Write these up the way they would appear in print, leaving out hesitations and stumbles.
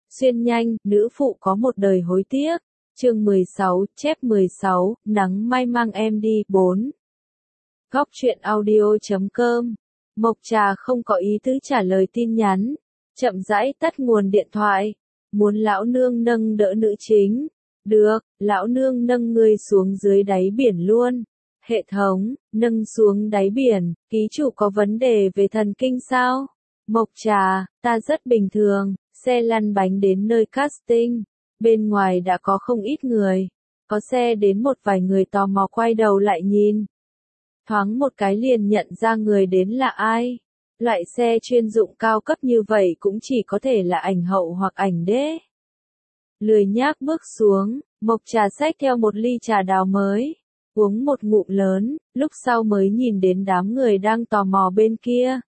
Xuyên nhanh, nữ phụ có một đời hối tiếc. Chương 16, chép 16, nắng mai mang em đi, 4. Góc truyện audio.com. Mộc Trà không có ý tứ trả lời tin nhắn. Chậm rãi tắt nguồn điện thoại. Muốn lão nương nâng đỡ nữ chính. Được, lão nương nâng ngươi xuống dưới đáy biển luôn. Hệ thống, nâng xuống đáy biển, ký chủ có vấn đề về thần kinh sao? Mộc Trà, ta rất bình thường, xe lăn bánh đến nơi casting. Bên ngoài đã có không ít người. Có xe đến một vài người tò mò quay đầu lại nhìn. Thoáng một cái liền nhận ra người đến là ai. Loại xe chuyên dụng cao cấp như vậy cũng chỉ có thể là ảnh hậu hoặc ảnh đế. Lười nhác bước xuống, Mộc Trà xách theo một ly trà đào mới. Uống một ngụm lớn, lúc sau mới nhìn đến đám người đang tò mò bên kia.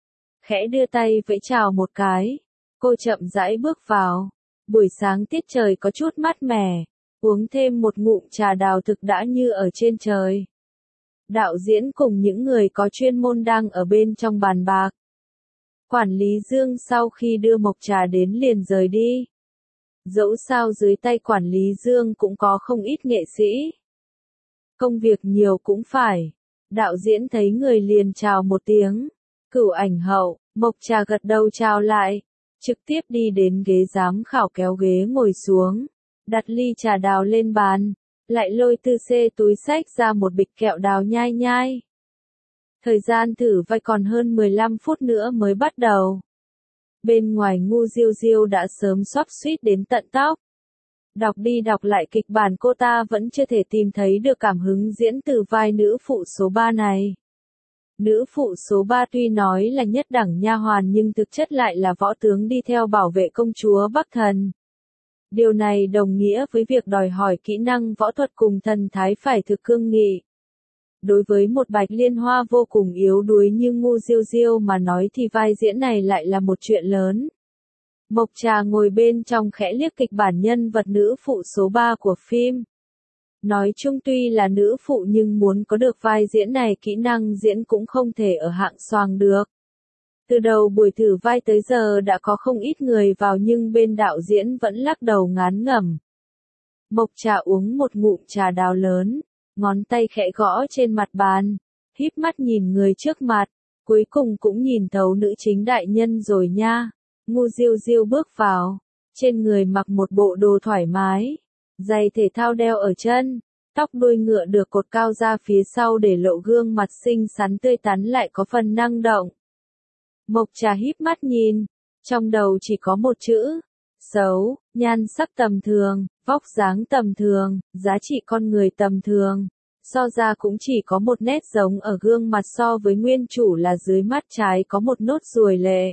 Khẽ đưa tay vẫy chào một cái. Cô chậm rãi bước vào. Buổi sáng tiết trời có chút mát mẻ. Uống thêm một ngụm trà đào thực đã như ở trên trời. Đạo diễn cùng những người có chuyên môn đang ở bên trong bàn bạc. Quản lý Dương sau khi đưa Mộc Trà đến liền rời đi. Dẫu sao dưới tay quản lý Dương cũng có không ít nghệ sĩ. Công việc nhiều cũng phải. Đạo diễn thấy người liền chào một tiếng. Cửu ảnh hậu, Mộc Trà gật đầu chào lại. Trực tiếp đi đến ghế giám khảo kéo ghế ngồi xuống. Đặt ly trà đào lên bàn. Lại lôi từ xê túi xách ra một bịch kẹo đào nhai nhai. Thời gian thử vai còn hơn 15 phút nữa mới bắt đầu. Bên ngoài Ngu Diêu Diêu đã sớm xóp suýt đến tận tóc. Đọc đi đọc lại kịch bản cô ta vẫn chưa thể tìm thấy được cảm hứng diễn từ vai nữ phụ số 3 này. Nữ phụ số 3 tuy nói là nhất đẳng nha hoàn nhưng thực chất lại là võ tướng đi theo bảo vệ công chúa Bắc Thần. Điều này đồng nghĩa với việc đòi hỏi kỹ năng võ thuật cùng thần thái phải thực cương nghị. Đối với một Bạch Liên Hoa vô cùng yếu đuối như Ngu Diêu Diêu mà nói thì vai diễn này lại là một chuyện lớn. Mộc Trà ngồi bên trong khẽ liếc kịch bản nhân vật nữ phụ số 3 của phim. Nói chung tuy là nữ phụ nhưng muốn có được vai diễn này kỹ năng diễn cũng không thể ở hạng xoàng được. Từ đầu buổi thử vai tới giờ đã có không ít người vào nhưng bên đạo diễn vẫn lắc đầu ngán ngẩm. Mộc Trà uống một ngụm trà đào lớn, ngón tay khẽ gõ trên mặt bàn, híp mắt nhìn người trước mặt, cuối cùng cũng nhìn thấu nữ chính đại nhân rồi nha. Ngu Diêu Diêu bước vào, trên người mặc một bộ đồ thoải mái, giày thể thao đeo ở chân, tóc đuôi ngựa được cột cao ra phía sau để lộ gương mặt xinh xắn tươi tắn lại có phần năng động. Mộc Trà híp mắt nhìn, trong đầu chỉ có một chữ, xấu, nhan sắc tầm thường, vóc dáng tầm thường, giá trị con người tầm thường. So ra cũng chỉ có một nét giống ở gương mặt so với nguyên chủ là dưới mắt trái có một nốt ruồi lệ.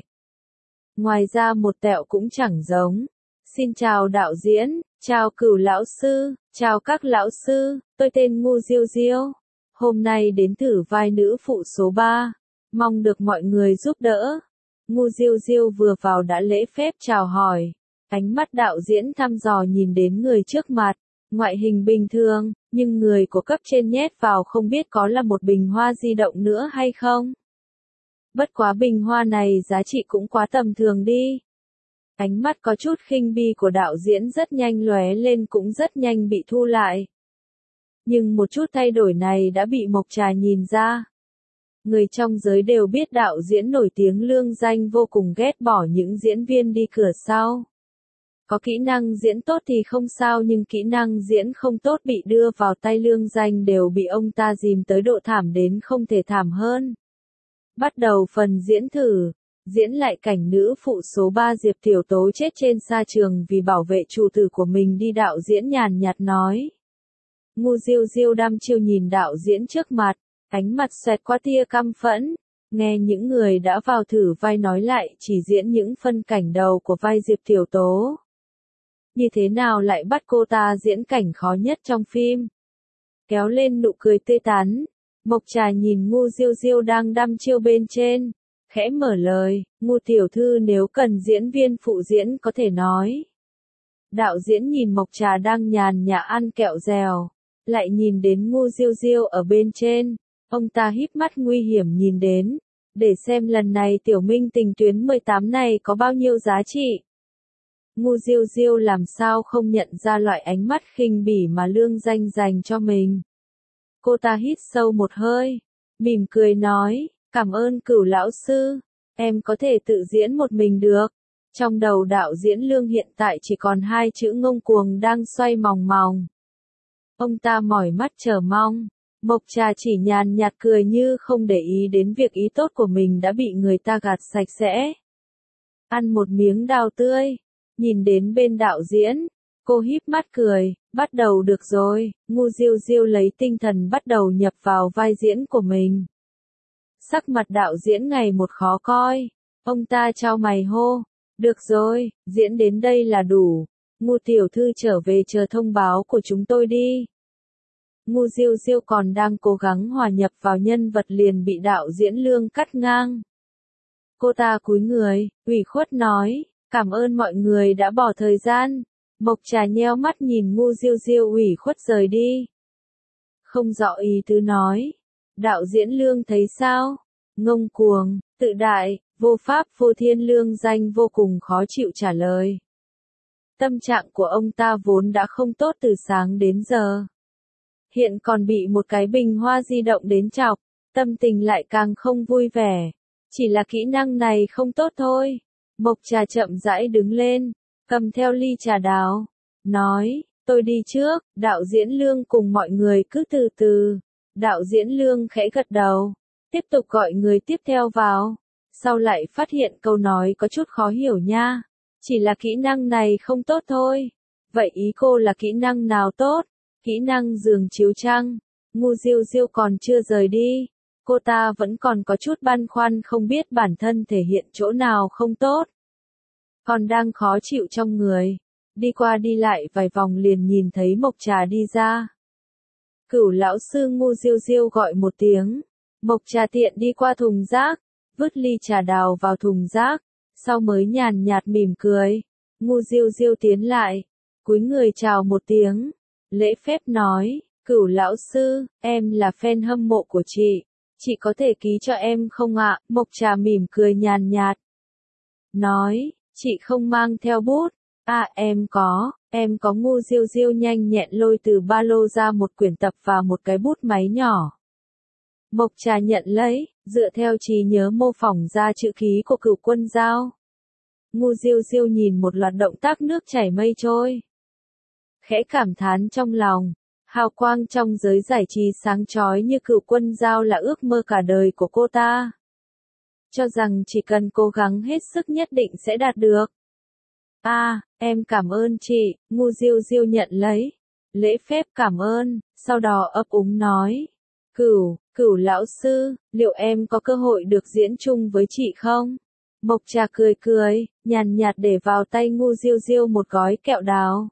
Ngoài ra một tẹo cũng chẳng giống. Xin chào đạo diễn, chào Cửu lão sư, chào các lão sư, tôi tên Ngu Diêu Diêu. Hôm nay đến thử vai nữ phụ số 3. Mong được mọi người giúp đỡ. Ngu Diêu Diêu vừa vào đã lễ phép chào hỏi. Ánh mắt đạo diễn thăm dò nhìn đến người trước mặt. Ngoại hình bình thường, nhưng người của cấp trên nhét vào không biết có là một bình hoa di động nữa hay không. Bất quá bình hoa này giá trị cũng quá tầm thường đi. Ánh mắt có chút khinh bi của đạo diễn rất nhanh lóe lên cũng rất nhanh bị thu lại. Nhưng một chút thay đổi này đã bị Mộc Trà nhìn ra. Người trong giới đều biết đạo diễn nổi tiếng lương danh vô cùng ghét bỏ những diễn viên đi cửa sau. Có kỹ năng diễn tốt thì không sao nhưng kỹ năng diễn không tốt bị đưa vào tay lương danh đều bị ông ta dìm tới độ thảm đến không thể thảm hơn. Bắt đầu phần diễn thử, diễn lại cảnh nữ phụ số 3 Diệp Tiểu Tố chết trên sa trường vì bảo vệ chủ tử của mình đi đạo diễn nhàn nhạt nói. Ngu Diêu Diêu đăm chiêu nhìn đạo diễn trước mặt, ánh mặt xoẹt qua tia căm phẫn, nghe những người đã vào thử vai nói lại chỉ diễn những phân cảnh đầu của vai Diệp Tiểu Tố. Như thế nào lại bắt cô ta diễn cảnh khó nhất trong phim? Kéo lên nụ cười tươi tắn. Mộc Trà nhìn Ngu Diêu Diêu đang đăm chiêu bên trên, khẽ mở lời, Ngu tiểu thư nếu cần diễn viên phụ diễn có thể nói. Đạo diễn nhìn Mộc Trà đang nhàn nhã ăn kẹo dẻo, lại nhìn đến Ngu Diêu Diêu ở bên trên, ông ta híp mắt nguy hiểm nhìn đến, để xem lần này tiểu minh tình tuyến 18 này có bao nhiêu giá trị. Ngu Diêu Diêu làm sao không nhận ra loại ánh mắt khinh bỉ mà Lương Danh dành cho mình. Cô ta hít sâu một hơi, mỉm cười nói, cảm ơn Cửu lão sư, em có thể tự diễn một mình được. Trong đầu đạo diễn Lương hiện tại chỉ còn hai chữ ngông cuồng đang xoay mòng mòng. Ông ta mỏi mắt chờ mong. Mộc Trà chỉ nhàn nhạt cười như không để ý đến việc ý tốt của mình đã bị người ta gạt sạch sẽ. Ăn một miếng đào tươi, nhìn đến bên đạo diễn, cô híp mắt cười, bắt đầu được rồi. Ngu Diêu Diêu lấy tinh thần bắt đầu nhập vào vai diễn của mình. Sắc mặt đạo diễn ngày một khó coi, ông ta chau mày hô, được rồi, diễn đến đây là đủ, Ngu tiểu thư trở về chờ thông báo của chúng tôi đi. Ngu Diêu Diêu còn đang cố gắng hòa nhập vào nhân vật liền bị đạo diễn Lương cắt ngang. Cô ta cúi người, ủy khuất nói, cảm ơn mọi người đã bỏ thời gian. Mộc Trà nheo mắt nhìn Ngu Diêu Diêu ủy khuất rời đi. Không rõ ý tứ nói. Đạo diễn Lương thấy sao? Ngông cuồng, tự đại, vô pháp vô thiên. Lương Danh vô cùng khó chịu trả lời. Tâm trạng của ông ta vốn đã không tốt từ sáng đến giờ. Hiện còn bị một cái bình hoa di động đến chọc, tâm tình lại càng không vui vẻ. Chỉ là kỹ năng này không tốt thôi. Mộc Trà chậm rãi đứng lên, cầm theo ly trà đào, nói, tôi đi trước. Đạo diễn Lương cùng mọi người cứ từ từ. Đạo diễn Lương khẽ gật đầu, tiếp tục gọi người tiếp theo vào. Sau lại phát hiện câu nói có chút khó hiểu nha. Chỉ là kỹ năng này không tốt thôi. Vậy ý cô là kỹ năng nào tốt? Kỹ năng giường chiếu trăng. Ngu Diêu Diêu còn chưa rời đi. Cô ta vẫn còn có chút băn khoăn không biết bản thân thể hiện chỗ nào không tốt. Còn đang khó chịu trong người. Đi qua đi lại vài vòng liền nhìn thấy Mộc Trà đi ra. Cửu lão sư. Ngu Diêu Diêu gọi một tiếng. Mộc Trà tiện đi qua thùng rác, vứt ly trà đào vào thùng rác, sau mới nhàn nhạt mỉm cười. Ngu Diêu Diêu tiến lại, cúi người chào một tiếng, lễ phép nói, Cửu lão sư, em là fan hâm mộ của chị có thể ký cho em không ạ? Mộc Trà mỉm cười nhàn nhạt, nói, chị không mang theo bút. À em có. Ngu Diêu Diêu nhanh nhẹn lôi từ ba lô ra một quyển tập và một cái bút máy nhỏ. Mộc Trà nhận lấy, dựa theo trí nhớ mô phỏng ra chữ ký của Cửu Quân Dao. Ngu Diêu Diêu nhìn một loạt động tác nước chảy mây trôi. Khẽ cảm thán trong lòng, hào quang trong giới giải trí sáng chói như Cửu Quân Dao là ước mơ cả đời của cô ta. Cho rằng chỉ cần cố gắng hết sức nhất định sẽ đạt được. À, em cảm ơn chị. Ngu Diêu Diêu nhận lấy, lễ phép cảm ơn, sau đó ấp úng nói. Cửu lão sư, liệu em có cơ hội được diễn chung với chị không? Mộc Trà cười cười, nhàn nhạt để vào tay Ngu Diêu Diêu một gói kẹo đào.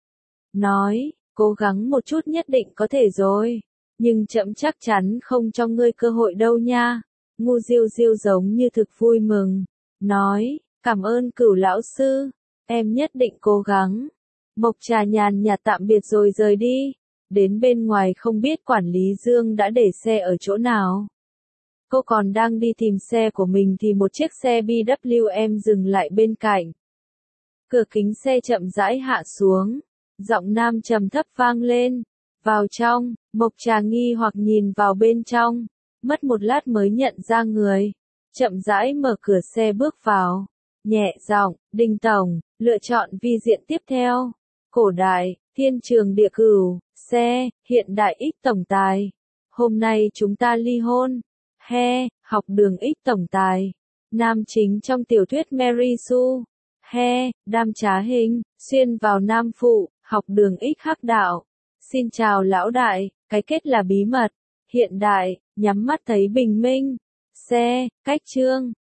Nói, cố gắng một chút nhất định có thể rồi. Nhưng trẫm chắc chắn không cho ngươi cơ hội đâu nha. Ngu Diêu Diêu giống như thực vui mừng. Nói, cảm ơn Cửu lão sư. Em nhất định cố gắng. Mộc Trà nhàn nhạt tạm biệt rồi rời đi. Đến bên ngoài không biết quản lý Dương đã để xe ở chỗ nào. Cô còn đang đi tìm xe của mình thì một chiếc xe BMW dừng lại bên cạnh. Cửa kính xe chậm rãi hạ xuống. Giọng nam trầm thấp vang lên. Vào trong. Mộc Trà nghi hoặc nhìn vào bên trong. Mất một lát mới nhận ra người. Chậm rãi mở cửa xe bước vào. Nhẹ giọng, Đinh tổng, lựa chọn vi diện tiếp theo. Cổ đại, thiên trường địa cửu, xe, hiện đại X tổng tài. Hôm nay chúng ta ly hôn. He, học đường X tổng tài. Nam chính trong tiểu thuyết Mary Sue. He, đam trá hình, xuyên vào nam phụ, học đường X hắc đạo. Xin chào lão đại, cái kết là bí mật. Hiện đại, nhắm mắt thấy bình minh. Xe, cách chương.